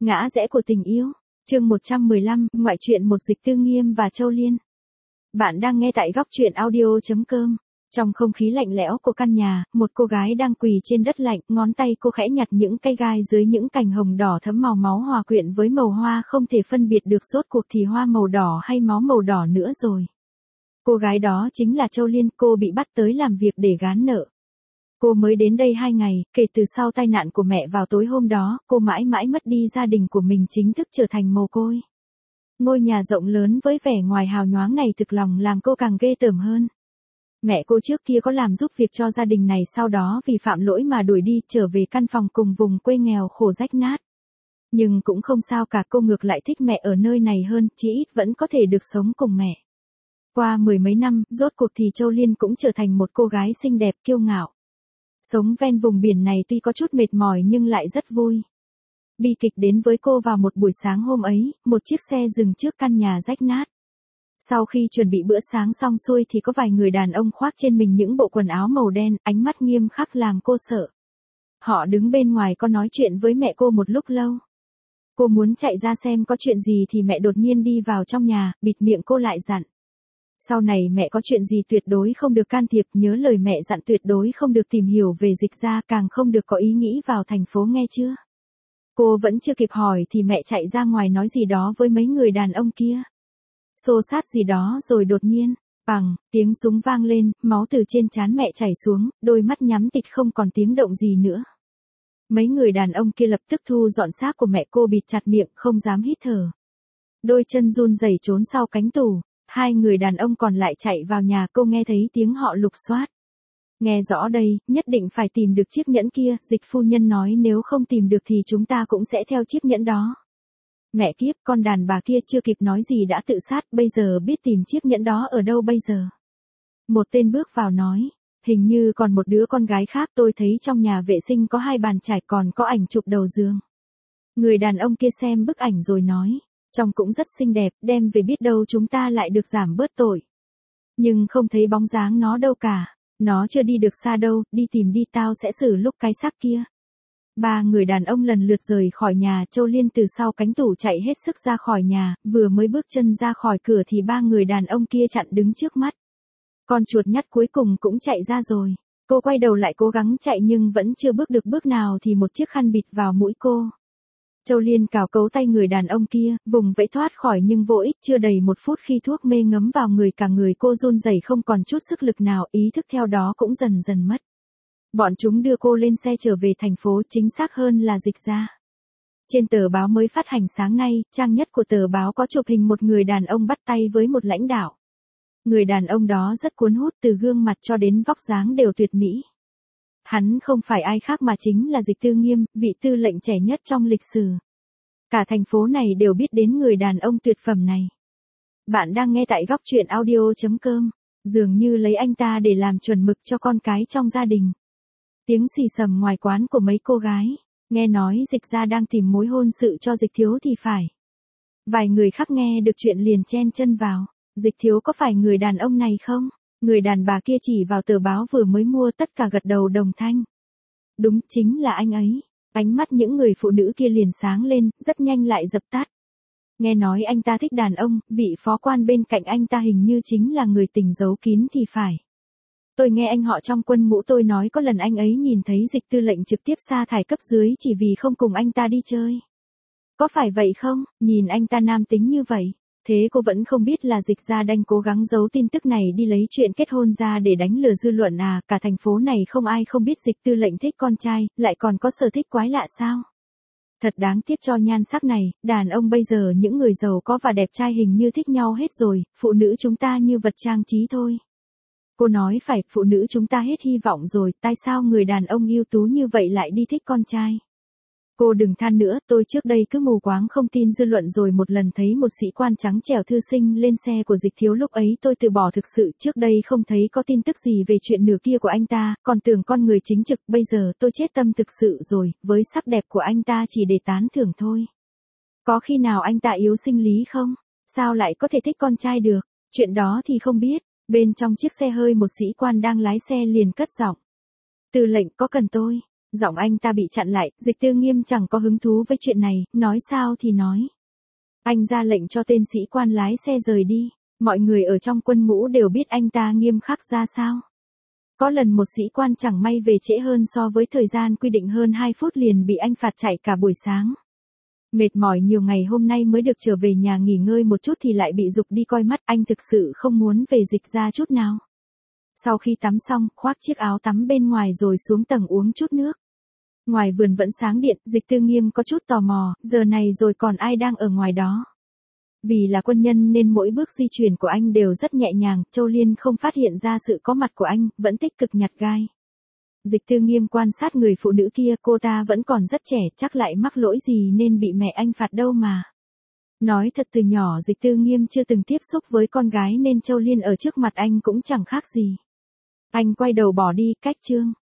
Ngã rẽ của tình yêu. Chương 115, ngoại truyện một Dịch Tư Nghiêm và Châu Liên. Bạn đang nghe tại góc truyện audio.com. Trong không khí lạnh lẽo của căn nhà, một cô gái đang quỳ trên đất lạnh, ngón tay cô khẽ nhặt những cây gai dưới những cành hồng đỏ thẫm màu máu hòa quyện với màu hoa không thể phân biệt được rốt cuộc thì hoa màu đỏ hay máu màu đỏ nữa rồi. Cô gái đó chính là Châu Liên, cô bị bắt tới làm việc để gán nợ. Cô mới đến đây 2 ngày, kể từ sau tai nạn của mẹ vào tối hôm đó, cô mãi mãi mất đi gia đình của mình, chính thức trở thành mồ côi. Ngôi nhà rộng lớn với vẻ ngoài hào nhoáng này thực lòng làm cô càng ghê tởm hơn. Mẹ cô trước kia có làm giúp việc cho gia đình này, sau đó vì phạm lỗi mà đuổi đi, trở về căn phòng cùng vùng quê nghèo khổ rách nát. Nhưng cũng không sao cả, cô ngược lại thích mẹ ở nơi này hơn, chí ít vẫn có thể được sống cùng mẹ. Qua 10 mấy năm, rốt cuộc thì Châu Liên cũng trở thành một cô gái xinh đẹp kiêu ngạo. Sống ven vùng biển này tuy có chút mệt mỏi nhưng lại rất vui. Bi kịch đến với cô vào một buổi sáng hôm ấy, một chiếc xe dừng trước căn nhà rách nát. Sau khi chuẩn bị bữa sáng xong xuôi thì có vài người đàn ông khoác trên mình những bộ quần áo màu đen, ánh mắt nghiêm khắc làm cô sợ. Họ đứng bên ngoài có nói chuyện với mẹ cô một lúc lâu. Cô muốn chạy ra xem có chuyện gì thì mẹ đột nhiên đi vào trong nhà, bịt miệng cô lại dặn. Sau này mẹ có chuyện gì tuyệt đối không được can thiệp, nhớ lời mẹ dặn, tuyệt đối không được tìm hiểu về Dịch gia, càng không được có ý nghĩ vào thành phố, nghe chưa? Cô vẫn chưa kịp hỏi thì mẹ chạy ra ngoài nói gì đó với mấy người đàn ông kia. Xô xát gì đó rồi đột nhiên, bằng, tiếng súng vang lên, máu từ trên trán mẹ chảy xuống, đôi mắt nhắm tịt không còn tiếng động gì nữa. Mấy người đàn ông kia lập tức thu dọn xác của mẹ cô, bịt chặt miệng, không dám hít thở. Đôi chân run rẩy trốn sau cánh tủ. Hai người đàn ông còn lại chạy vào nhà, cô nghe thấy tiếng họ lục soát. Nghe rõ đây, nhất định phải tìm được chiếc nhẫn kia, Dịch phu nhân nói nếu không tìm được thì chúng ta cũng sẽ theo chiếc nhẫn đó. Mẹ kiếp, con đàn bà kia chưa kịp nói gì đã tự sát, bây giờ biết tìm chiếc nhẫn đó ở đâu bây giờ? Một tên bước vào nói, hình như còn một đứa con gái khác, tôi thấy trong nhà vệ sinh có 2 bàn chải còn có ảnh chụp đầu giường. Người đàn ông kia xem bức ảnh rồi nói. Trông cũng rất xinh đẹp, đem về biết đâu chúng ta lại được giảm bớt tội. Nhưng không thấy bóng dáng nó đâu cả. Nó chưa đi được xa đâu, đi tìm đi, tao sẽ xử lúc cái xác kia. 3 người đàn ông lần lượt rời khỏi nhà, Châu Liên từ sau cánh tủ chạy hết sức ra khỏi nhà, vừa mới bước chân ra khỏi cửa thì 3 người đàn ông kia chặn đứng trước mắt. Con chuột nhắt cuối cùng cũng chạy ra rồi. Cô quay đầu lại cố gắng chạy nhưng vẫn chưa bước được bước nào thì một chiếc khăn bịt vào mũi cô. Châu Liên cào cấu tay người đàn ông kia, vùng vẫy thoát khỏi nhưng vô ích, chưa đầy 1 phút khi thuốc mê ngấm vào người, cả người cô run rẩy không còn chút sức lực nào, ý thức theo đó cũng dần dần mất. Bọn chúng đưa cô lên xe trở về thành phố, chính xác hơn là Dịch gia. Trên tờ báo mới phát hành sáng nay, trang nhất của tờ báo có chụp hình một người đàn ông bắt tay với một lãnh đạo. Người đàn ông đó rất cuốn hút, từ gương mặt cho đến vóc dáng đều tuyệt mỹ. Hắn không phải ai khác mà chính là Dịch Tư Nghiêm, vị tư lệnh trẻ nhất trong lịch sử. Cả thành phố này đều biết đến người đàn ông tuyệt phẩm này. Bạn đang nghe tại góc truyện audio.com, dường như lấy anh ta để làm chuẩn mực cho con cái trong gia đình. Tiếng xì xầm ngoài quán của mấy cô gái, nghe nói Dịch gia đang tìm mối hôn sự cho Dịch thiếu thì phải. Vài người khác nghe được chuyện liền chen chân vào, Dịch thiếu có phải người đàn ông này không? Người đàn bà kia chỉ vào tờ báo vừa mới mua, tất cả gật đầu đồng thanh. Đúng, chính là anh ấy. Ánh mắt những người phụ nữ kia liền sáng lên, rất nhanh lại dập tắt. Nghe nói anh ta thích đàn ông, vị phó quan bên cạnh anh ta hình như chính là người tình giấu kín thì phải. Tôi nghe anh họ trong quân ngũ tôi nói có lần anh ấy nhìn thấy Dịch tư lệnh trực tiếp sa thải cấp dưới chỉ vì không cùng anh ta đi chơi. Có phải vậy không? Nhìn anh ta nam tính như vậy. Thế cô vẫn không biết là Dịch gia đang cố gắng giấu tin tức này đi lấy chuyện kết hôn ra để đánh lừa dư luận à? Cả thành phố này không ai không biết Dịch tư lệnh thích con trai, lại còn có sở thích quái lạ sao? Thật đáng tiếc cho nhan sắc này, đàn ông bây giờ những người giàu có và đẹp trai hình như thích nhau hết rồi, phụ nữ chúng ta như vật trang trí thôi. Cô nói phải, phụ nữ chúng ta hết hy vọng rồi, tại sao người đàn ông ưu tú như vậy lại đi thích con trai? Cô đừng than nữa, tôi trước đây cứ mù quáng không tin dư luận rồi một lần thấy một sĩ quan trắng trẻo thư sinh lên xe của Dịch thiếu, lúc ấy tôi từ bỏ thực sự, trước đây không thấy có tin tức gì về chuyện nửa kia của anh ta, còn tưởng con người chính trực, bây giờ tôi chết tâm thực sự rồi, với sắc đẹp của anh ta chỉ để tán thưởng thôi. Có khi nào anh ta yếu sinh lý không? Sao lại có thể thích con trai được? Chuyện đó thì không biết. Bên trong chiếc xe hơi một sĩ quan đang lái xe liền cất giọng. Tư lệnh có cần tôi Giọng anh ta bị chặn lại, Dịch Tư Nghiêm chẳng có hứng thú với chuyện này, nói sao thì nói. Anh ra lệnh cho tên sĩ quan lái xe rời đi, mọi người ở trong quân ngũ đều biết anh ta nghiêm khắc ra sao. Có lần một sĩ quan chẳng may về trễ hơn so với thời gian quy định hơn 2 phút liền bị anh phạt chạy cả buổi sáng. Mệt mỏi nhiều ngày hôm nay mới được trở về nhà nghỉ ngơi một chút thì lại bị giục đi coi mắt, anh thực sự không muốn về Dịch ra chút nào. Sau khi tắm xong, khoác chiếc áo tắm bên ngoài rồi xuống tầng uống chút nước. Ngoài vườn vẫn sáng điện, Dịch Tư Nghiêm có chút tò mò, giờ này rồi còn ai đang ở ngoài đó. Vì là quân nhân nên mỗi bước di chuyển của anh đều rất nhẹ nhàng, Châu Liên không phát hiện ra sự có mặt của anh, vẫn tích cực nhặt gai. Dịch Tư Nghiêm quan sát người phụ nữ kia, cô ta vẫn còn rất trẻ, chắc lại mắc lỗi gì nên bị mẹ anh phạt đâu mà. Nói thật từ nhỏ Dịch Tư Nghiêm chưa từng tiếp xúc với con gái nên Châu Liên ở trước mặt anh cũng chẳng khác gì. Anh quay đầu bỏ đi, cách chương.